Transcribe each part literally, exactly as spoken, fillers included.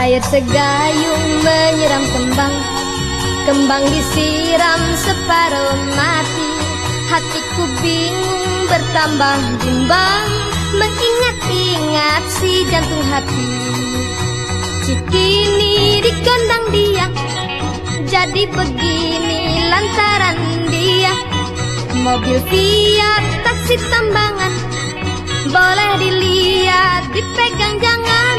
Air segayung menyiram kembang, kembang disiram separuh mati. Hatiku bingung bertambah bimbang, mengingat-ingat si jantung hati. Cikini dikandang dia, jadi begini lantaran dia. Mobil Fiat, taksi tambangan, boleh dilihat, dipegang jangan.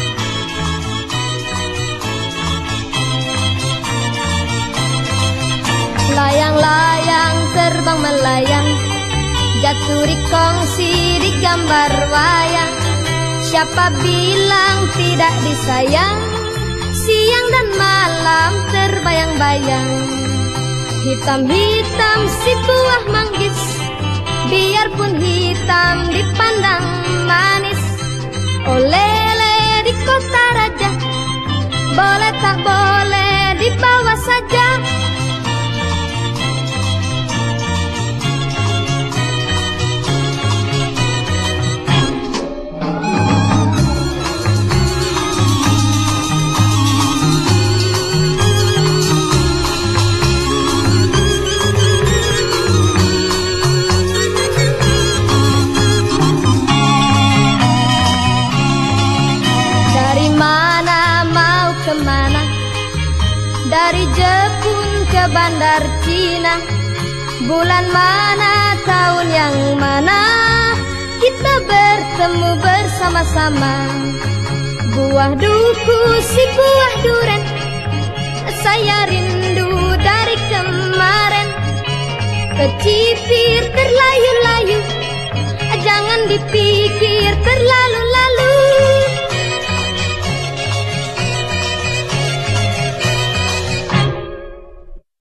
Layang-layang terbang melayang, jatuh di kongsi di gambar wayang. Siapa bilang tidak disayang, siang dan malam terbayang-bayang. Hitam-hitam si buah manggis, biarpun hitam dipandang manis. Olele di kota raja, boleh tak boleh dibawa saja. Dari Jepun ke bandar Cina, bulan mana, tahun yang mana kita bertemu bersama-sama. Buah duku si buah duren, saya rindu dari kemarin. Kecipir terlayu-layu, jangan dipikir